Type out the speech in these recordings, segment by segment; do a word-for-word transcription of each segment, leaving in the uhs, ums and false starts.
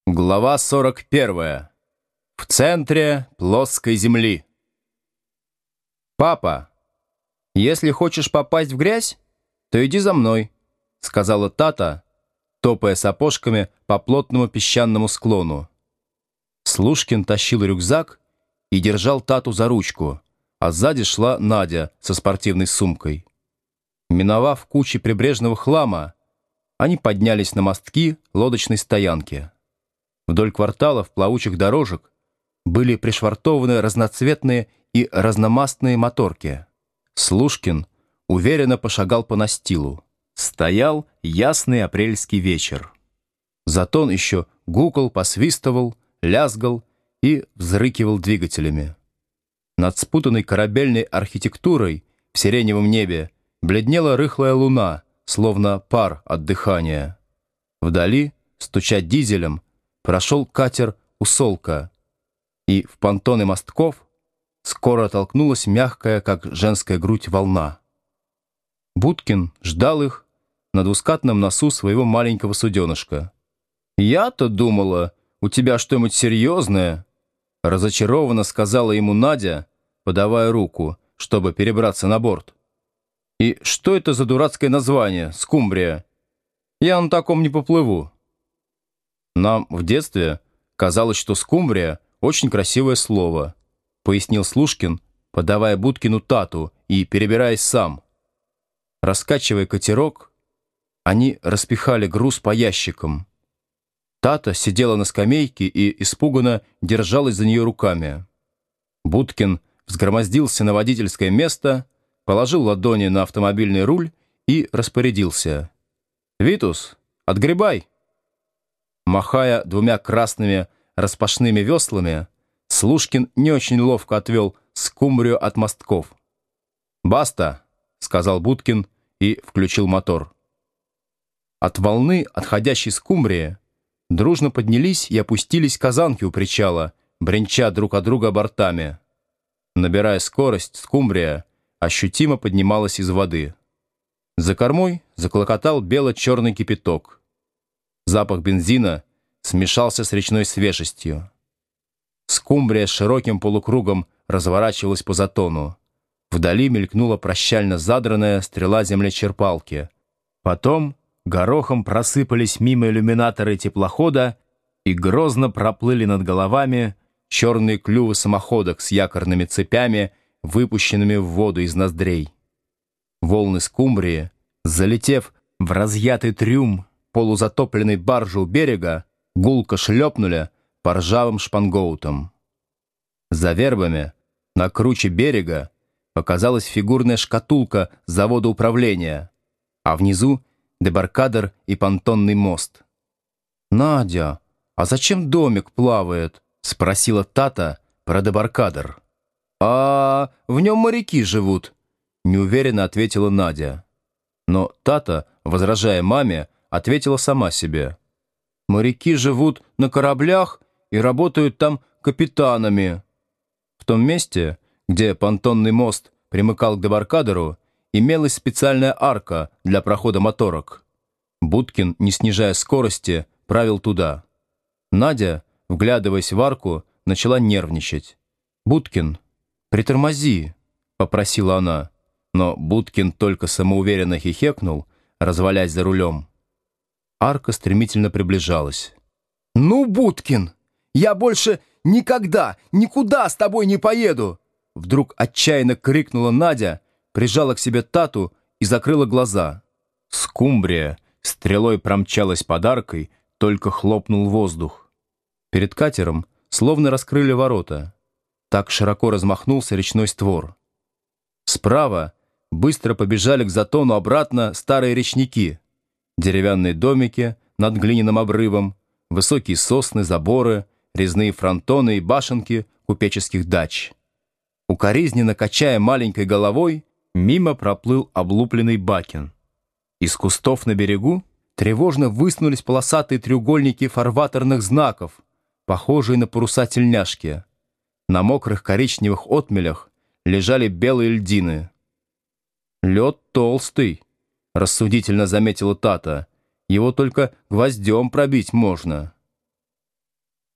Глава сорок первая. В центре плоской земли. «Папа, если хочешь попасть в грязь, то иди за мной», — сказала Тата, топая сапожками по плотному песчаному склону. Слушкин тащил рюкзак и держал Тату за ручку, а сзади шла Надя со спортивной сумкой. Миновав кучи прибрежного хлама, они поднялись на мостки лодочной стоянки. Вдоль кварталов плавучих дорожек были пришвартованы разноцветные и разномастные моторки. Слушкин уверенно пошагал по настилу. Стоял ясный апрельский вечер. Затон еще гукал, посвистывал, лязгал и взрыкивал двигателями. Над спутанной корабельной архитектурой в сиреневом небе бледнела рыхлая луна, словно пар от дыхания. Вдали, стуча дизелем, прошел катер «Усолка», и в понтоны мостков скоро толкнулась мягкая, как женская грудь, волна. Будкин ждал их на двускатном носу своего маленького суденышка. «Я-то думала, у тебя что-нибудь серьезное», — разочарованно сказала ему Надя, подавая руку, чтобы перебраться на борт. «И что это за дурацкое название, скумбрия? Я на таком не поплыву». «Нам в детстве казалось, что скумбрия — очень красивое слово», — пояснил Слушкин, подавая Будкину Тату и перебираясь сам. Раскачивая катерок, они распихали груз по ящикам. Тата сидела на скамейке и испуганно держалась за нее руками. Будкин взгромоздился на водительское место, положил ладони на автомобильный руль и распорядился. «Витус, отгребай!» Махая двумя красными распашными веслами, Слушкин не очень ловко отвел скумбрию от мостков. «Баста!» — сказал Будкин и включил мотор. От волны отходящей скумбрии дружно поднялись и опустились казанки у причала, бренча друг от друга бортами. Набирая скорость, скумбрия ощутимо поднималась из воды. За кормой заклокотал бело-черный кипяток. Запах бензина смешался с речной свежестью. Скумбрия с широким полукругом разворачивалась по затону. Вдали мелькнула прощально задранная стрела землечерпалки. Потом горохом просыпались мимо иллюминаторы теплохода и грозно проплыли над головами черные клювы самоходок с якорными цепями, выпущенными в воду из ноздрей. Волны скумбрии, залетев в разъятый трюм полузатопленной баржи у берега, гулко шлепнули по ржавым шпангоутам. За вербами, на круче берега, показалась фигурная шкатулка завода управления, а внизу дебаркадер и понтонный мост. «Надя, а зачем домик плавает?» — спросила Тата про дебаркадер. «А в нем моряки живут», — неуверенно ответила Надя. Но Тата, возражая маме, ответила сама себе. «Моряки живут на кораблях и работают там капитанами». В том месте, где понтонный мост примыкал к дебаркадеру, имелась специальная арка для прохода моторок. Будкин, не снижая скорости, правил туда. Надя, вглядываясь в арку, начала нервничать. «Будкин, притормози», — попросила она. Но Будкин только самоуверенно хихекнул, развалясь за рулем. Арка стремительно приближалась. «Ну, Будкин, я больше никогда, никуда с тобой не поеду!» Вдруг отчаянно крикнула Надя, прижала к себе Тату и закрыла глаза. Скумбрия стрелой промчалась под аркой, только хлопнул воздух. Перед катером словно раскрыли ворота. Так широко размахнулся речной створ. Справа быстро побежали к затону обратно старые речники. Деревянные домики над глиняным обрывом, высокие сосны, заборы, резные фронтоны и башенки купеческих дач. Укоризненно качая маленькой головой, мимо проплыл облупленный Бакин. Из кустов на берегу тревожно высунулись полосатые треугольники фарватерных знаков, похожие на паруса тельняшки. На мокрых коричневых отмелях лежали белые льдины. «Лед толстый», — рассудительно заметила Тата. «Его только гвоздем пробить можно».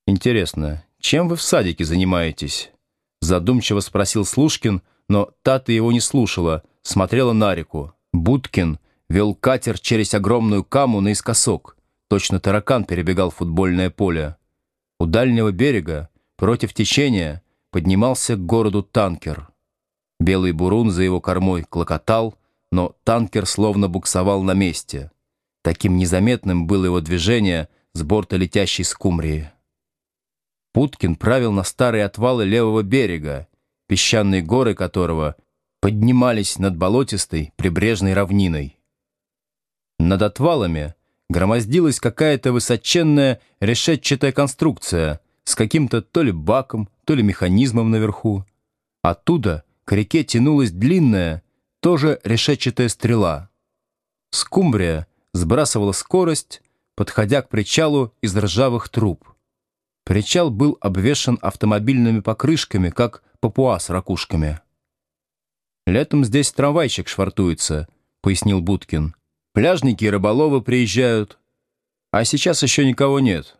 «Интересно, чем вы в садике занимаетесь?» Задумчиво спросил Слушкин, но Тата его не слушала, смотрела на реку. Будкин вел катер через огромную каму наискосок. Точно таракан перебегал футбольное поле. У дальнего берега, против течения, поднимался к городу танкер. Белый бурун за его кормой клокотал, но танкер словно буксовал на месте. Таким незаметным было его движение с борта летящей скумбрии. Путкин правил на старые отвалы левого берега, песчаные горы которого поднимались над болотистой прибрежной равниной. Над отвалами громоздилась какая-то высоченная решетчатая конструкция с каким-то то ли баком, то ли механизмом наверху. Оттуда к реке тянулась длинная, тоже решетчатая стрела. Скумбрия сбрасывала скорость, подходя к причалу из ржавых труб. Причал был обвешан автомобильными покрышками, как папуа с ракушками. «Летом здесь трамвайчик швартуется», — пояснил Будкин. «Пляжники и рыболовы приезжают, а сейчас еще никого нет».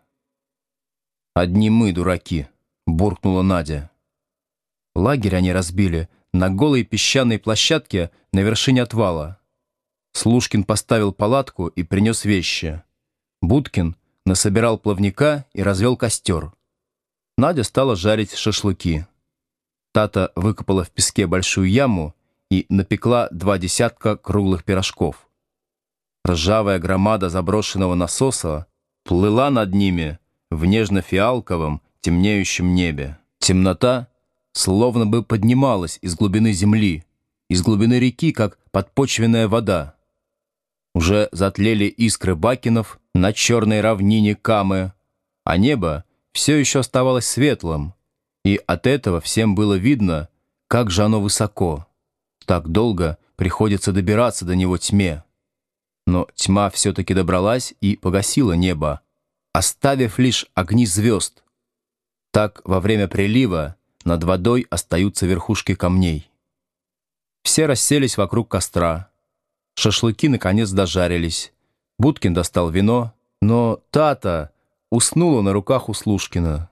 «Одни мы, дураки», — буркнула Надя. Лагерь они разбили на голой песчаной площадке на вершине отвала. Слушкин поставил палатку и принес вещи. Будкин насобирал плавника и развел костер. Надя стала жарить шашлыки. Тата выкопала в песке большую яму и напекла два десятка круглых пирожков. Ржавая громада заброшенного насоса плыла над ними в нежно-фиалковом темнеющем небе. Темнота словно бы поднималась из глубины земли, из глубины реки, как подпочвенная вода. Уже затлели искры бакенов на черной равнине Камы, а небо все еще оставалось светлым, и от этого всем было видно, как же оно высоко. Так долго приходится добираться до него тьме. Но тьма все-таки добралась и погасила небо, оставив лишь огни звезд. Так во время прилива над водой остаются верхушки камней. Все расселись вокруг костра. Шашлыки наконец дожарились. Будкин достал вино, но Тата уснула на руках у Слушкина.